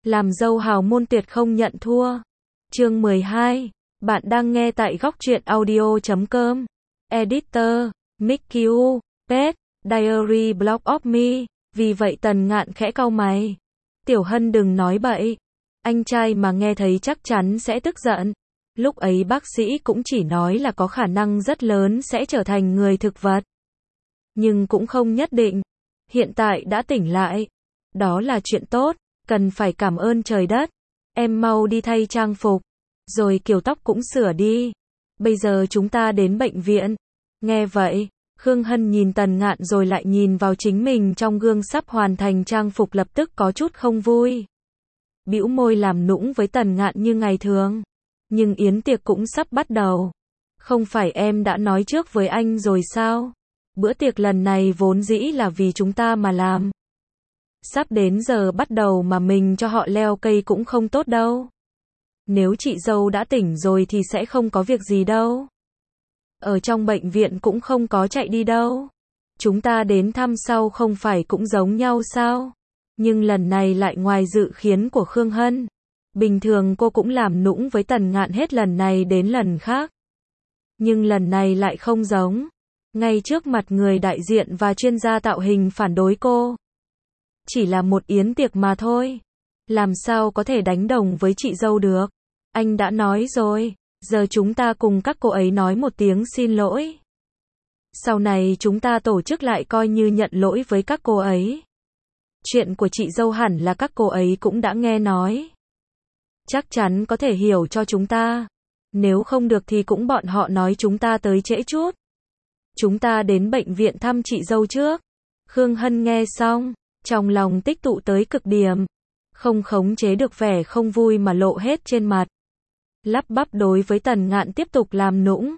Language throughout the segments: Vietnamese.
Làm dâu hào môn tuyệt không nhận thua. Chương 12. Bạn đang nghe tại góc truyện audio.com. Editor, Mickey U, Pet, Diary Blog of Me. Vì vậy Tần Ngạn khẽ cau mày. Tiểu Hân đừng nói bậy. Anh trai mà nghe thấy chắc chắn sẽ tức giận. Lúc ấy bác sĩ cũng chỉ nói là có khả năng rất lớn sẽ trở thành người thực vật. Nhưng cũng không nhất định. Hiện tại đã tỉnh lại. Đó là chuyện tốt, cần phải cảm ơn trời đất. Em mau đi thay trang phục, rồi kiểu tóc cũng sửa đi. Bây giờ chúng ta đến bệnh viện. Nghe vậy, Khương Hân nhìn Tần Ngạn rồi lại nhìn vào chính mình trong gương sắp hoàn thành trang phục, lập tức có chút không vui. Bĩu môi làm nũng với Tần Ngạn như ngày thường. Nhưng yến tiệc cũng sắp bắt đầu. Không phải em đã nói trước với anh rồi sao? Bữa tiệc lần này vốn dĩ là vì chúng ta mà làm. Sắp đến giờ bắt đầu mà mình cho họ leo cây cũng không tốt đâu. Nếu chị dâu đã tỉnh rồi thì sẽ không có việc gì đâu. Ở trong bệnh viện cũng không có chạy đi đâu. Chúng ta đến thăm sau không phải cũng giống nhau sao? Nhưng lần này lại ngoài dự kiến của Khương Hân. Bình thường cô cũng làm nũng với Tần Ngạn hết lần này đến lần khác. Nhưng lần này lại không giống. Ngay trước mặt người đại diện và chuyên gia tạo hình phản đối cô. Chỉ là một yến tiệc mà thôi. Làm sao có thể đánh đồng với chị dâu được? Anh đã nói rồi, giờ chúng ta cùng các cô ấy nói một tiếng xin lỗi. Sau này chúng ta tổ chức lại coi như nhận lỗi với các cô ấy. Chuyện của chị dâu hẳn là các cô ấy cũng đã nghe nói. Chắc chắn có thể hiểu cho chúng ta. Nếu không được thì cũng bọn họ nói chúng ta tới trễ chút. Chúng ta đến bệnh viện thăm chị dâu trước. Khương Hân nghe xong, trong lòng tích tụ tới cực điểm. Không khống chế được vẻ không vui mà lộ hết trên mặt. Lắp bắp đối với Tần Ngạn tiếp tục làm nũng.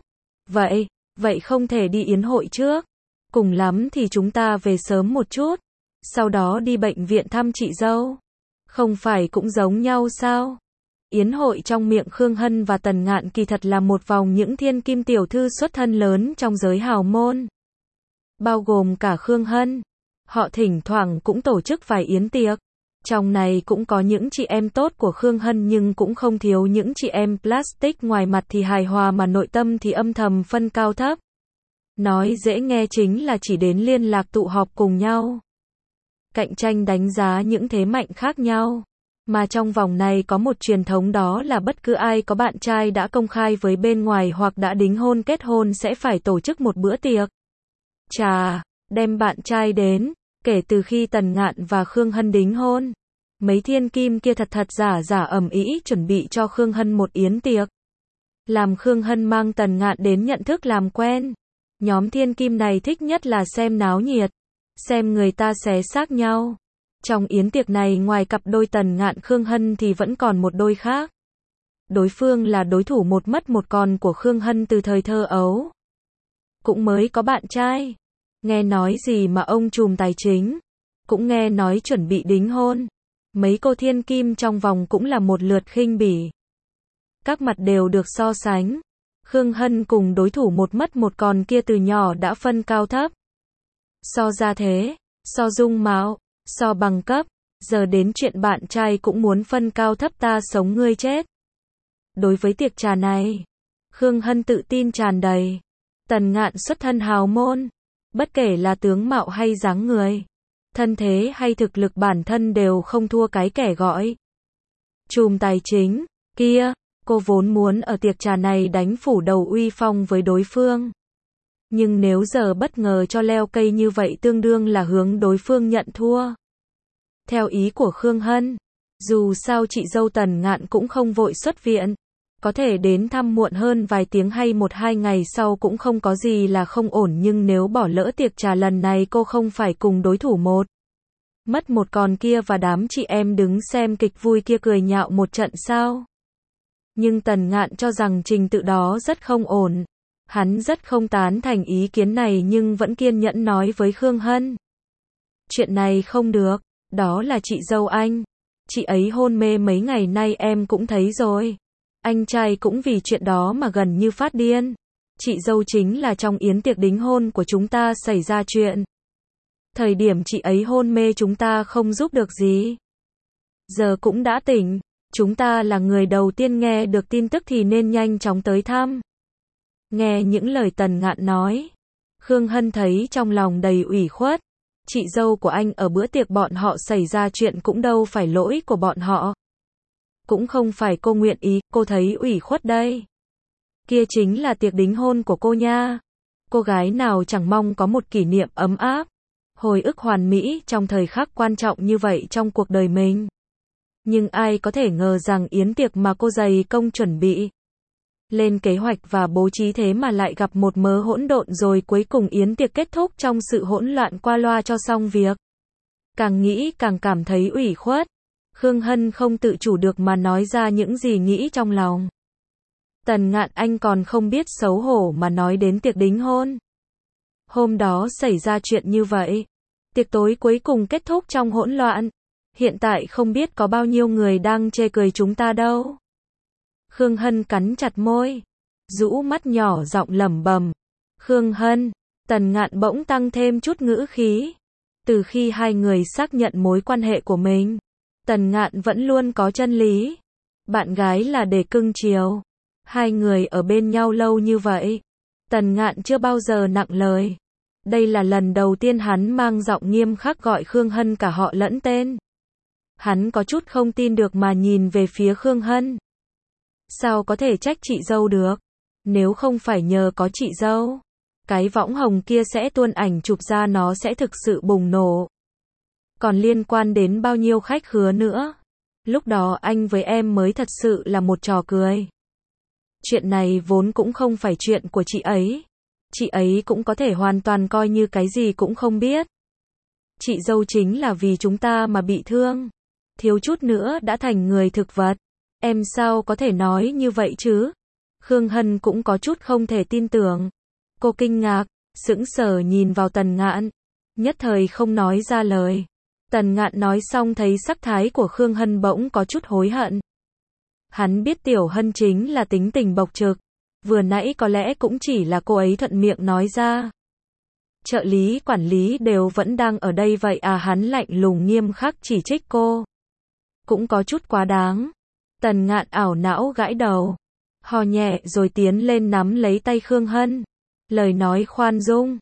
Vậy không thể đi yến hội trước. Cùng lắm thì chúng ta về sớm một chút. Sau đó đi bệnh viện thăm chị dâu. Không phải cũng giống nhau sao? Yến hội trong miệng Khương Hân và Tần Ngạn kỳ thật là một vòng những thiên kim tiểu thư xuất thân lớn trong giới hào môn. Bao gồm cả Khương Hân. Họ thỉnh thoảng cũng tổ chức vài yến tiệc. Trong này cũng có những chị em tốt của Khương Hân nhưng cũng không thiếu những chị em plastic ngoài mặt thì hài hòa mà nội tâm thì âm thầm phân cao thấp. Nói dễ nghe chính là chỉ đến liên lạc tụ họp cùng nhau. Cạnh tranh đánh giá những thế mạnh khác nhau. Mà trong vòng này có một truyền thống đó là bất cứ ai có bạn trai đã công khai với bên ngoài hoặc đã đính hôn kết hôn sẽ phải tổ chức một bữa tiệc. Chà, đem bạn trai đến. Kể từ khi Tần Ngạn và Khương Hân đính hôn, mấy thiên kim kia thật giả ầm ĩ chuẩn bị cho Khương Hân một yến tiệc. Làm Khương Hân mang Tần Ngạn đến nhận thức làm quen. Nhóm thiên kim này thích nhất là xem náo nhiệt, xem người ta xé xác nhau. Trong yến tiệc này ngoài cặp đôi Tần Ngạn Khương Hân thì vẫn còn một đôi khác. Đối phương là đối thủ một mất một còn của Khương Hân từ thời thơ ấu. Cũng mới có bạn trai. Nghe nói gì mà ông trùm tài chính. Cũng nghe nói chuẩn bị đính hôn. Mấy cô thiên kim trong vòng cũng là một lượt khinh bỉ. Các mặt đều được so sánh. Khương Hân cùng đối thủ một mất một còn kia từ nhỏ đã phân cao thấp. So gia thế, so dung mạo, so bằng cấp. Giờ đến chuyện bạn trai cũng muốn phân cao thấp ta sống ngươi chết. Đối với tiệc trà này, Khương Hân tự tin tràn đầy. Tần Ngạn xuất thân hào môn. Bất kể là tướng mạo hay dáng người, thân thế hay thực lực bản thân đều không thua cái kẻ gọi trùm tài chính kia. Cô vốn muốn ở tiệc trà này đánh phủ đầu uy phong với đối phương. Nhưng nếu giờ bất ngờ cho leo cây như vậy tương đương là hướng đối phương nhận thua. Theo ý của Khương Hân, dù sao chị dâu Tần Ngạn cũng không vội xuất viện. Có thể đến thăm muộn hơn vài tiếng hay 1-2 ngày sau cũng không có gì là không ổn, nhưng nếu bỏ lỡ tiệc trà lần này cô không phải cùng đối thủ một mất một còn kia và đám chị em đứng xem kịch vui kia cười nhạo một trận sao? Nhưng Tần Ngạn cho rằng trình tự đó rất không ổn. Hắn rất không tán thành ý kiến này nhưng vẫn kiên nhẫn nói với Khương Hân. Chuyện này không được, đó là chị dâu anh. Chị ấy hôn mê mấy ngày nay em cũng thấy rồi. Anh trai cũng vì chuyện đó mà gần như phát điên. Chị dâu chính là trong yến tiệc đính hôn của chúng ta xảy ra chuyện. Thời điểm chị ấy hôn mê chúng ta không giúp được gì. giờ cũng đã tỉnh. Chúng ta là người đầu tiên nghe được tin tức thì nên nhanh chóng tới thăm. Nghe những lời Tần Ngạn nói, Khương Hân thấy trong lòng đầy ủy khuất. Chị dâu của anh ở bữa tiệc bọn họ xảy ra chuyện cũng đâu phải lỗi của bọn họ. Cũng không phải cô nguyện ý, cô thấy ủy khuất đây. Kia chính là tiệc đính hôn của cô nha. Cô gái nào chẳng mong có một kỷ niệm ấm áp, hồi ức hoàn mỹ trong thời khắc quan trọng như vậy trong cuộc đời mình. Nhưng ai có thể ngờ rằng yến tiệc mà cô dày công chuẩn bị, lên kế hoạch và bố trí thế mà lại gặp một mớ hỗn độn, rồi cuối cùng yến tiệc kết thúc trong sự hỗn loạn qua loa cho xong việc. Càng nghĩ càng cảm thấy ủy khuất. Khương Hân không tự chủ được mà nói ra những gì nghĩ trong lòng. Tần Ngạn, anh còn không biết xấu hổ mà nói đến tiệc đính hôn. Hôm đó xảy ra chuyện như vậy. Tiệc tối cuối cùng kết thúc trong hỗn loạn. Hiện tại không biết có bao nhiêu người đang chê cười chúng ta đâu. Khương Hân cắn chặt môi, rũ mắt nhỏ giọng lẩm bẩm. Khương Hân, Tần Ngạn bỗng tăng thêm chút ngữ khí. Từ khi hai người xác nhận mối quan hệ của mình, Tần Ngạn vẫn luôn có chân lý. Bạn gái là để cưng chiều. Hai người ở bên nhau lâu như vậy, Tần Ngạn chưa bao giờ nặng lời. Đây là lần đầu tiên hắn mang giọng nghiêm khắc gọi Khương Hân cả họ lẫn tên. Hắn có chút không tin được mà nhìn về phía Khương Hân. Sao có thể trách chị dâu được? Nếu không phải nhờ có chị dâu, cái võng hồng kia sẽ tuôn ảnh chụp ra, nó sẽ thực sự bùng nổ. Còn liên quan đến bao nhiêu khách khứa nữa. Lúc đó anh với em mới thật sự là một trò cười. Chuyện này vốn cũng không phải chuyện của chị ấy. Chị ấy cũng có thể hoàn toàn coi như cái gì cũng không biết. Chị dâu chính là vì chúng ta mà bị thương. Thiếu chút nữa đã thành người thực vật. Em sao có thể nói như vậy chứ? Khương Hân cũng có chút không thể tin tưởng. Cô kinh ngạc, sững sờ nhìn vào Tần Ngạn. Nhất thời không nói ra lời. Tần Ngạn nói xong thấy sắc thái của Khương Hân bỗng có chút hối hận. Hắn biết Tiểu Hân chính là tính tình bộc trực. Vừa nãy có lẽ cũng chỉ là cô ấy thuận miệng nói ra. Trợ lý quản lý đều vẫn đang ở đây vậy à? Hắn lạnh lùng nghiêm khắc chỉ trích cô. Cũng có chút quá đáng. Tần Ngạn ảo não gãi đầu. Hò nhẹ rồi tiến lên nắm lấy tay Khương Hân. Lời nói khoan dung.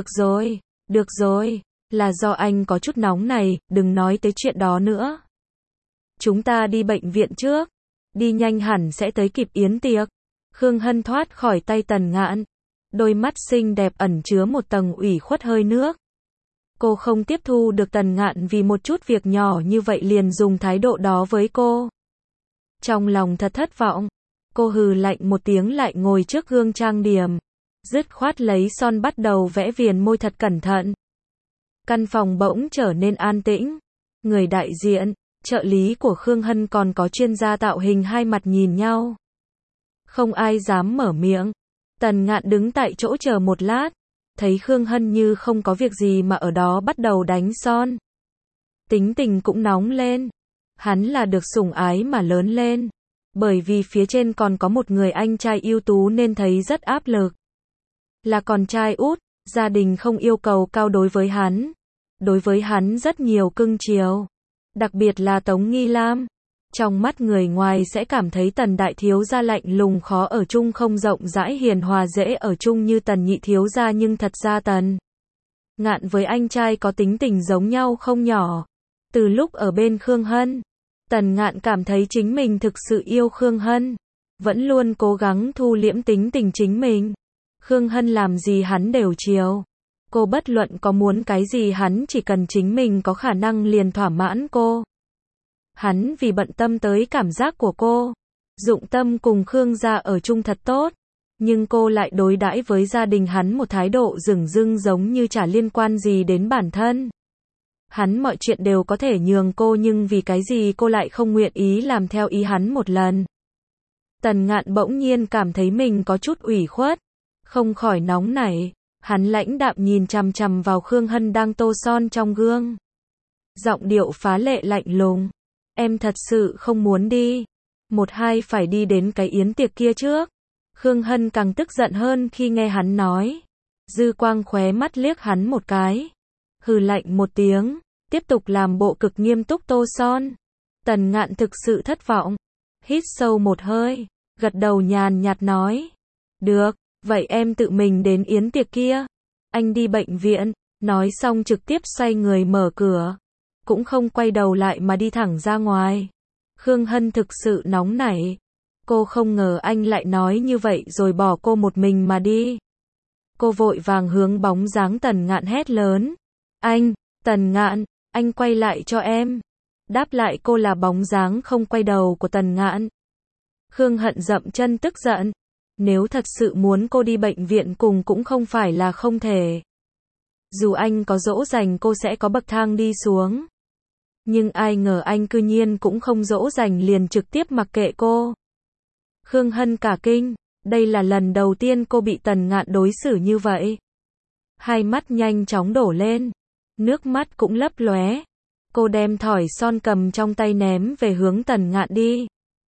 Được rồi. Là do anh có chút nóng này, đừng nói tới chuyện đó nữa. Chúng ta đi bệnh viện trước. Đi nhanh hẳn sẽ tới kịp yến tiệc. Khương Hân thoát khỏi tay Tần Ngạn. Đôi mắt xinh đẹp ẩn chứa một tầng ủy khuất hơi nước. Cô không tiếp thu được Tần Ngạn vì một chút việc nhỏ như vậy liền dùng thái độ đó với cô. Trong lòng thật thất vọng. Cô hừ lạnh một tiếng lại ngồi trước gương trang điểm. Dứt khoát lấy son bắt đầu vẽ viền môi thật cẩn thận. Căn phòng bỗng trở nên an tĩnh. Người đại diện, trợ lý của Khương Hân còn có chuyên gia tạo hình hai mặt nhìn nhau. Không ai dám mở miệng. Tần Ngạn đứng tại chỗ chờ một lát. Thấy Khương Hân như không có việc gì mà ở đó bắt đầu đánh son. Tính tình cũng nóng lên. Hắn là được sủng ái mà lớn lên. Bởi vì phía trên còn có một người anh trai ưu tú nên thấy rất áp lực. Là con trai út, gia đình không yêu cầu cao đối với hắn. Đối với hắn rất nhiều cưng chiều. Đặc biệt là Tống Nghi Lam. Trong mắt người ngoài sẽ cảm thấy Tần đại thiếu gia lạnh lùng khó ở chung, không rộng rãi hiền hòa dễ ở chung như Tần nhị thiếu gia, nhưng thật ra Tần Ngạn với anh trai có tính tình giống nhau không nhỏ. Từ lúc ở bên Khương Hân, Tần Ngạn cảm thấy chính mình thực sự yêu Khương Hân. Vẫn luôn cố gắng thu liễm tính tình chính mình. Khương Hân làm gì hắn đều chiều. Cô bất luận có muốn cái gì hắn chỉ cần chính mình có khả năng liền thỏa mãn cô. Hắn vì bận tâm tới cảm giác của cô, dụng tâm cùng Khương gia ở chung thật tốt, nhưng cô lại đối đãi với gia đình hắn một thái độ dửng dưng giống như chả liên quan gì đến bản thân. Hắn mọi chuyện đều có thể nhường cô, nhưng vì cái gì cô lại không nguyện ý làm theo ý hắn một lần. Tần Ngạn bỗng nhiên cảm thấy mình có chút ủy khuất, không khỏi nóng nảy. Hắn lãnh đạm nhìn chằm chằm vào Khương Hân đang tô son trong gương. Giọng điệu phá lệ lạnh lùng. Em thật sự không muốn đi. Một hai phải đi đến cái yến tiệc kia trước. Khương Hân càng tức giận hơn khi nghe hắn nói. Dư quang khóe mắt liếc hắn một cái. Hừ lạnh một tiếng, tiếp tục làm bộ cực nghiêm túc tô son. Tần Ngạn thực sự thất vọng. Hít sâu một hơi, gật đầu nhàn nhạt nói. Được, vậy em tự mình đến yến tiệc kia. Anh đi bệnh viện, nói xong trực tiếp xoay người mở cửa. Cũng không quay đầu lại mà đi thẳng ra ngoài. Khương Hân thực sự nóng nảy. Cô không ngờ anh lại nói như vậy rồi bỏ cô một mình mà đi. Cô vội vàng hướng bóng dáng Tần Ngạn hét lớn. Anh, Tần Ngạn, anh quay lại cho em. Đáp lại cô là bóng dáng không quay đầu của Tần Ngạn. Khương Hân dậm chân tức giận. Nếu thật sự muốn cô đi bệnh viện cùng cũng không phải là không thể. Dù anh có dỗ dành cô sẽ có bậc thang đi xuống. Nhưng ai ngờ anh cư nhiên cũng không dỗ dành liền trực tiếp mặc kệ cô. Khương Hân cả kinh, đây là lần đầu tiên cô bị Tần Ngạn đối xử như vậy. Hai mắt nhanh chóng đổ lên, nước mắt cũng lấp lóe. Cô đem thỏi son cầm trong tay ném về hướng Tần Ngạn đi.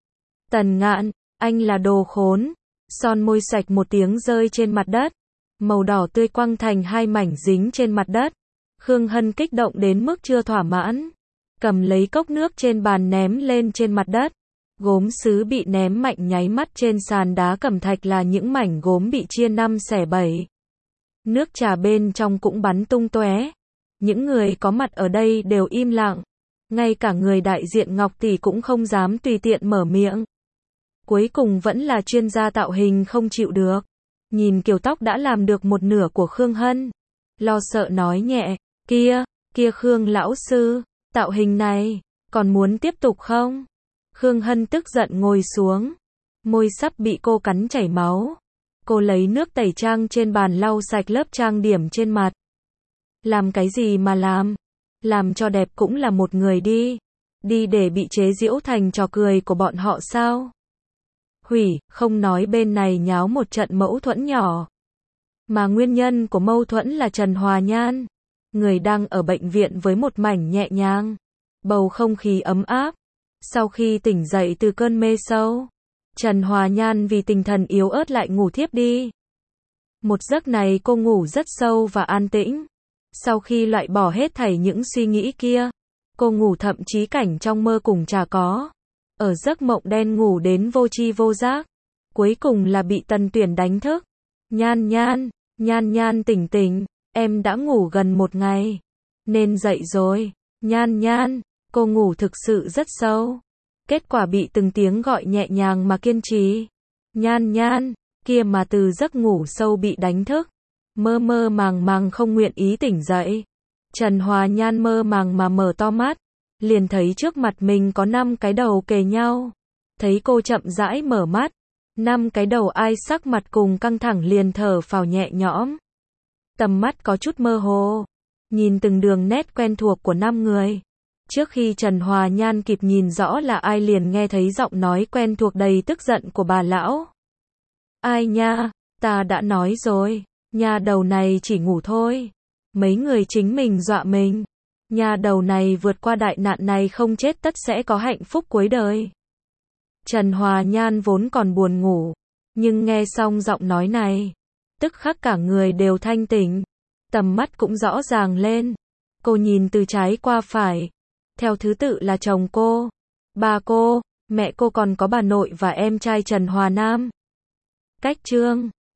Tần Ngạn, anh là đồ khốn. Son môi sạch một tiếng rơi trên mặt đất. Màu đỏ tươi quăng thành hai mảnh dính trên mặt đất. Khương Hân kích động đến mức chưa thỏa mãn. Cầm lấy cốc nước trên bàn ném lên trên mặt đất. Gốm sứ bị ném mạnh nháy mắt trên sàn đá cẩm thạch là những mảnh gốm bị chia 5 xẻ 7. Nước trà bên trong cũng bắn tung tóe. Những người có mặt ở đây đều im lặng. Ngay cả người đại diện Ngọc Tỷ cũng không dám tùy tiện mở miệng. Cuối cùng vẫn là chuyên gia tạo hình không chịu được. Nhìn kiểu tóc đã làm được một nửa của Khương Hân. Lo sợ nói nhẹ, kia Khương lão sư, tạo hình này, còn muốn tiếp tục không? Khương Hân tức giận ngồi xuống. Môi sắp bị cô cắn chảy máu. Cô lấy nước tẩy trang trên bàn lau sạch lớp trang điểm trên mặt. Làm cái gì mà làm? Làm cho đẹp cũng là một người đi. Đi để bị chế giễu thành trò cười của bọn họ sao? Hủy, không nói bên này nháo một trận mâu thuẫn nhỏ. Mà nguyên nhân của mâu thuẫn là Trần Hòa Nhan. Người đang ở bệnh viện với một mảnh nhẹ nhàng. Bầu không khí ấm áp. Sau khi tỉnh dậy từ cơn mê sâu, Trần Hòa Nhan vì tinh thần yếu ớt lại ngủ thiếp đi. Một giấc này cô ngủ rất sâu và an tĩnh. Sau khi loại bỏ hết thảy những suy nghĩ kia, cô ngủ thậm chí cảnh trong mơ cũng chả có. Ở giấc mộng đen ngủ đến vô tri vô giác. Cuối cùng là bị Tần Tuyển đánh thức. Nhan tỉnh tỉnh, em đã ngủ gần một ngày. Nên dậy rồi. Nhan, cô ngủ thực sự rất sâu. Kết quả bị từng tiếng gọi nhẹ nhàng mà kiên trì. Nhan, kia mà từ giấc ngủ sâu bị đánh thức. Mơ màng không nguyện ý tỉnh dậy. Trần Hòa Nhan mơ màng mà mở to mắt. Liền thấy trước mặt mình có 5 cái đầu kề nhau. Thấy cô chậm rãi mở mắt. 5 cái đầu ai sắc mặt cùng căng thẳng liền thở phào nhẹ nhõm. Tầm mắt có chút mơ hồ. Nhìn từng đường nét quen thuộc của 5 người. Trước khi Trần Hòa Nhan kịp nhìn rõ là ai liền nghe thấy giọng nói quen thuộc đầy tức giận của bà lão. Ai nha, ta đã nói rồi, nhà đầu này chỉ ngủ thôi. Mấy người chính mình dọa mình. Nhà đầu này vượt qua đại nạn này không chết tất sẽ có hạnh phúc cuối đời. Trần Hòa Nhan vốn còn buồn ngủ, nhưng nghe xong giọng nói này, tức khắc cả người đều thanh tỉnh, tầm mắt cũng rõ ràng lên. Cô nhìn từ trái qua phải, theo thứ tự là chồng cô, bà cô, mẹ cô còn có bà nội và em trai Trần Hòa Nam. Cách chương